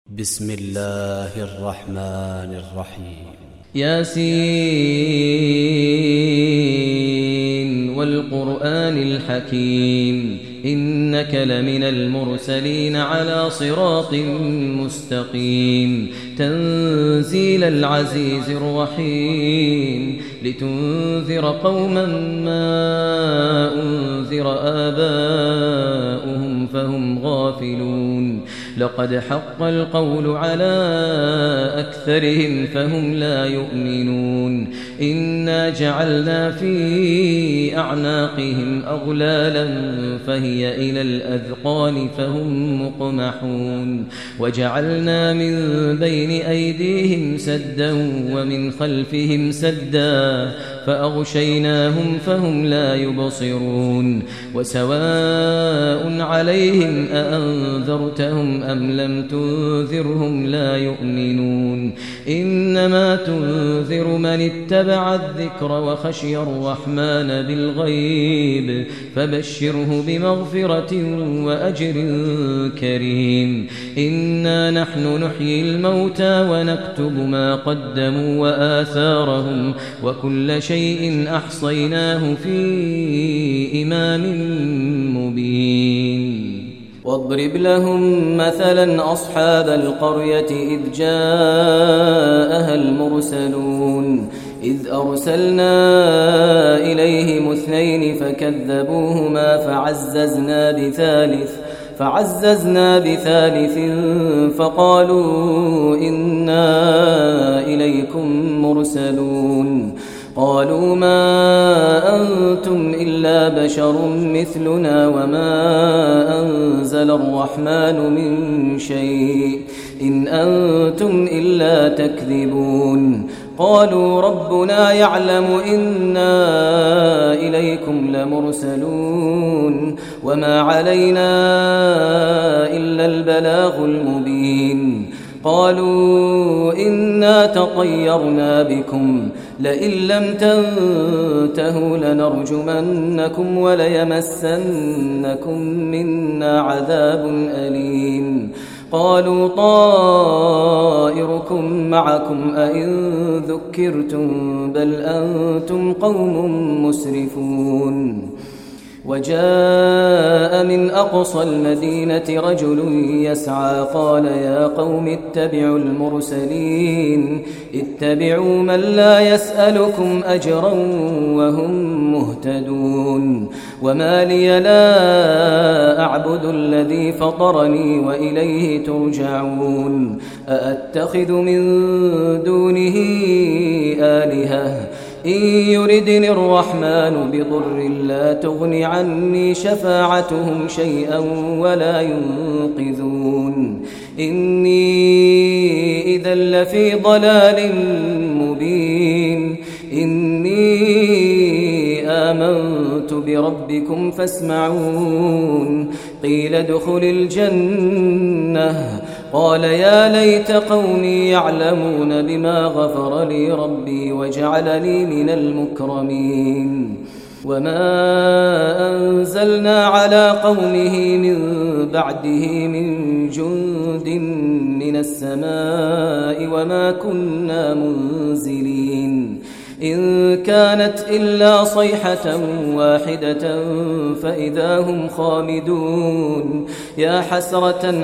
بسم الله الرحمن الرحيم ياسين والقرآن الحكيم إنك لمن المرسلين على صراط مستقيم تنزيل العزيز الرحيم لتنذر قوما ما أنذر آباؤهم فهم غافلون لقد حق القول على أكثرهم فهم لا يؤمنون إنا جعلنا في أعناقهم أغلالا فهي إلى الأذقان فهم مقمحون وجعلنا من بين أيديهم سدا ومن خلفهم سدا فأغشيناهم فهم لا يبصرون وسواء عليهم أأنذرتهم أم لم تنذرهم لا يؤمنون إنما تنذر من اتبع الذكر وخشي الرحمن بالغيب فبشره بمغفرة وأجر كريم إنا نحن نحيي الموتى ونكتب ما قدموا وآثارهم وكل شيء أحصيناه في إمام مبين واضرب لهم مثلا أصحاب القرية إذ جاءها المرسلون إذ أرسلنا إليهم اثنين فكذبوهما فعززنا بثالث فقالوا إنا إليكم مرسلون قالوا ما أنتم إلا بشر مثلنا وما أنزل الرحمن من شيء إن أنتم إلا تكذبون قالوا ربنا يعلم إنا إليكم لمرسلون وما علينا إلا البلاغ المبين قالوا إنا تطيرنا بكم لئن لم تنتهوا لنرجمنكم وليمسنكم منا عذاب أليم قالوا طائركم معكم أئن ذكرتم بل أنتم قوم مسرفون وجاء من أقصى المدينة رجل يسعى قال يا قوم اتبعوا المرسلين اتبعوا من لا يسألكم أجرا وهم مهتدون وما لي لا أعبد الذي فطرني وإليه ترجعون أأتخذ من دونه آلهة إن يردني الرحمن بضر لا تغن عني شفاعتهم شيئا ولا ينقذون إني إذا لفي ضلال مبين إني آمنت بربكم فاسمعون قيل ادخل الجنة قال يا ليت قومي يعلمون بما غفر لي ربي وجعلني من المكرمين وما أنزلنا على قومه من بعده من جند من السماء وما كنا منزلين إن كانت إلا صيحة واحدة فإذا هم خامدون يا حسرة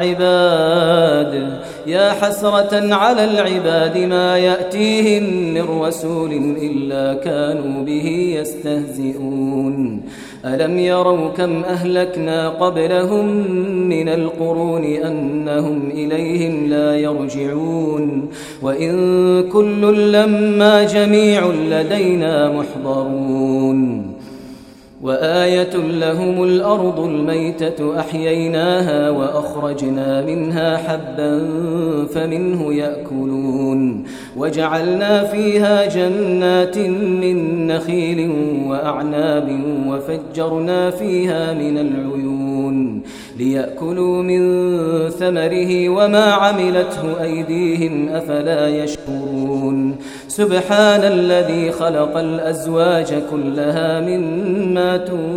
على العباد ما يأتيهم من رسول إلا كانوا به يستهزئون ألم يروا كم أهلكنا قبلهم من القرون أنهم إليهم لا يرجعون وإن كل لما جميع لدينا محضرون وآية لهم الأرض الميتة أحييناها وأخرجنا منها حبا فمنه يأكلون وجعلنا فيها جنات من نخيل وأعناب وفجرنا فيها من العيون ليأكلوا من ثمره وما عملته أيديهم أفلا يشكرون سبحان الذي خلق الأزواج كلها مما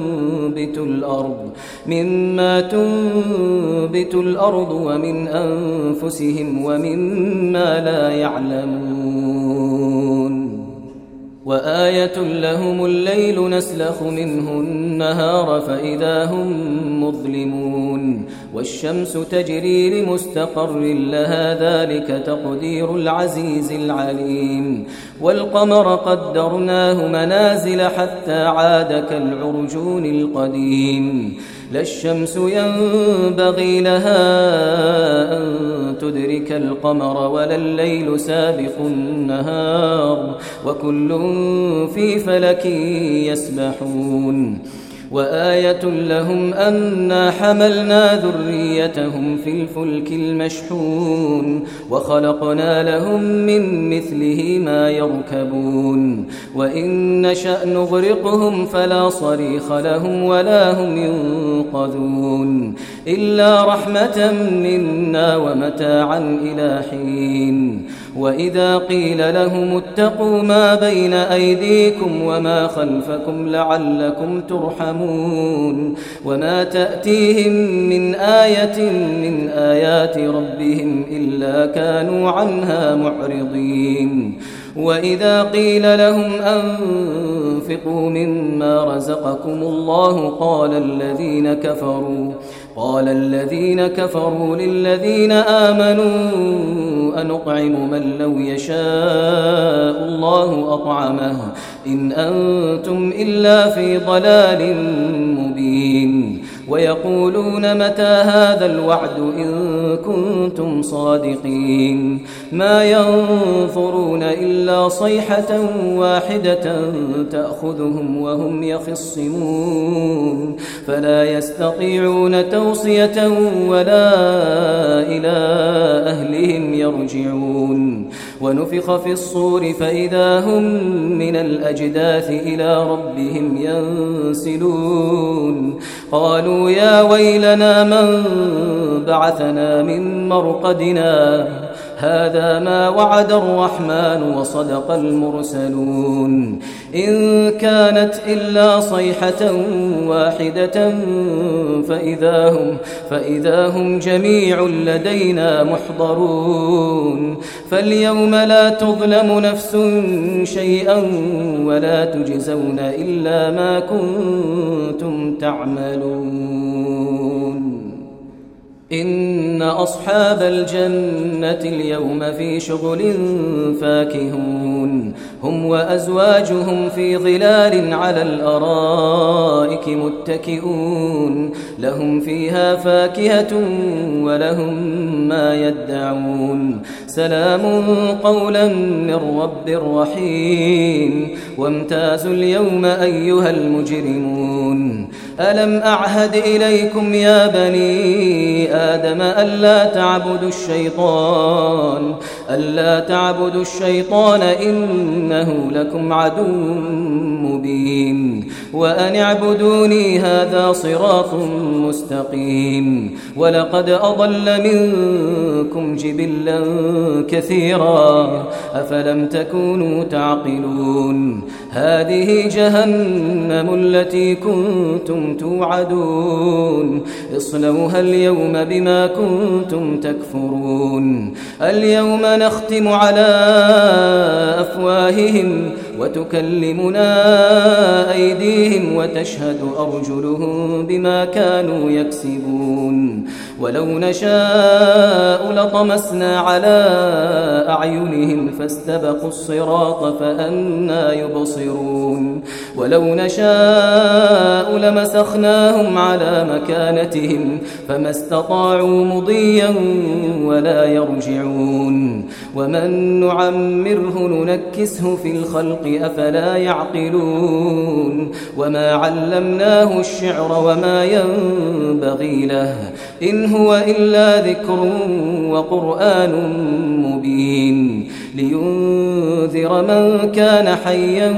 تنبت الأرض ومن أنفسهم ومما لا يعلمون وآية لهم الليل نسلخ منه النهار فإذا هم مظلمون والشمس تجري لمستقر لها ذلك تقدير العزيز العليم والقمر قدرناه منازل حتى عاد كالعرجون القديم لا الشمس ينبغي لها أن تدرك القمر ولا الليل سابق النهار وكل في فلك يسبحون وآية لهم أنا حملنا ذريتهم في الفلك المشحون وخلقنا لهم من مثله ما يركبون وإن نشأ نغرقهم فلا صريخ لهم ولا هم ينقذون إلا رحمة منا ومتاعا إلى حين وإذا قيل لهم اتقوا ما بين أيديكم وما خلفكم لعلكم ترحمون وما تأتيهم من آية من آيات ربهم إلا كانوا عنها معرضين وإذا قيل لهم أنفقوا مما رزقكم الله قال الذين كفروا للذين آمنوا أنطعم من لو يشاء الله أطعمه إن أنتم إلا في ضلال مبين ويقولون متى هذا الوعد إن كنتم صادقين ما ينظرون إلا صيحة واحدة تأخذهم وهم يخصمون فلا يستطيعون توصية ولا إلى أهلهم يرجعون ونفخ في الصور فإذا هم من الأجداث إلى ربهم ينسلون قالوا يا ويلنا من بعثنا من مرقدنا هذا ما وعد الرحمن وصدق المرسلون إن كانت إلا صيحة واحدة فإذا هم جميع لدينا محضرون فاليوم لا تظلم نفس شيئا ولا تجزون إلا ما كنتم تعملون إن أصحاب الجنة اليوم في شغل فاكهون هم وأزواجهم في ظلال على الأرائك متكئون لهم فيها فاكهة ولهم ما يدعون سلام قولا من رب رحيم وامتازوا اليوم أيها المجرمون ألم أعهد إليكم يا بني آدم ألا تعبدوا الشيطان إنه لكم عدو مبين وأن اعبدوني هذا صراط مستقيم ولقد أضل منكم جبلا كثيرا أفلم تكونوا تعقلون هذه جهنم التي كنتم توعدون اصلوها اليوم بما كنتم تكفرون اليوم نختم على أفواههم وتكلمنا أيديهم وتشهد أرجلهم بما كانوا يكسبون ولو نشاء لطمسنا على أعينهم فاستبقوا الصراط فأنى يبصرون ولو نشاء لمسخناهم على مكانتهم فما استطاعوا مضيا ولا يرجعون ومن نعمره ننكسه في الخلق أفلا يعقلون وما علمناه الشعر وما ينبغي له إن هو إلا ذكر وقرآن مبين لينذر من كان حيا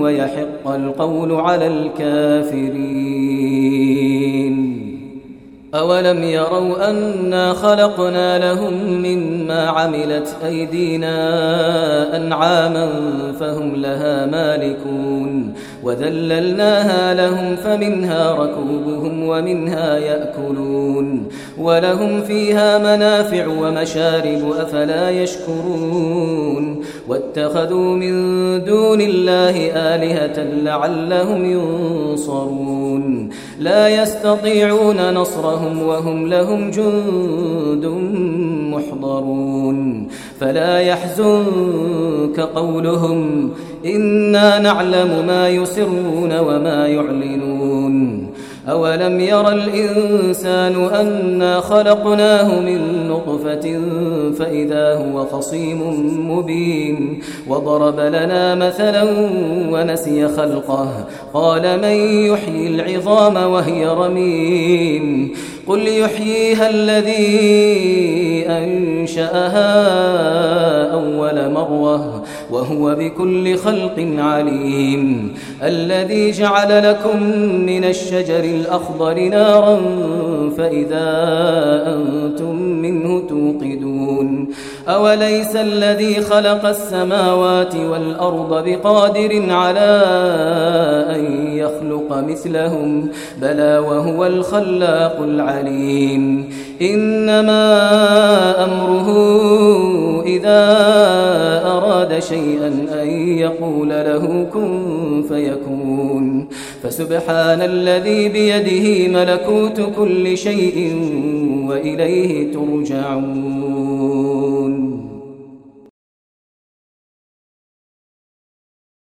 ويحق القول على الكافرين أولم يروا أنا خلقنا لهم مما عملت أيدينا أنعاما فهم لها مالكون وذللناها لهم فمنها ركوبهم ومنها يأكلون ولهم فيها منافع ومشارب أفلا يشكرون واتخذوا من دون الله آلهة لعلهم ينصرون لا يستطيعون نصرهم وهم لهم جند محضرون فلا يحزنك قولهم إنا نعلم ما يسرون وما يعلنون أولم ير الإنسان أنا خلقناه من نطفة فإذا هو خصيم مبين وضرب لنا مثلا ونسي خلقه قال من يحيي العظام وهي رميم قل يحييها الذي أنشأها أول مرة وهو بكل خلق عليم الذي جعل لكم من الشجر الأخضر نارا فإذا أنتم منه توقدون أوليس الذي خلق السماوات والأرض بقادر على أن يخلق مثلهم بلى وهو الخلاق العليم إنما أمره إذا أراد شيئا أن يقول له كن فيكون فسبحان الذي بيده ملكوت كل شيء وإليه ترجعون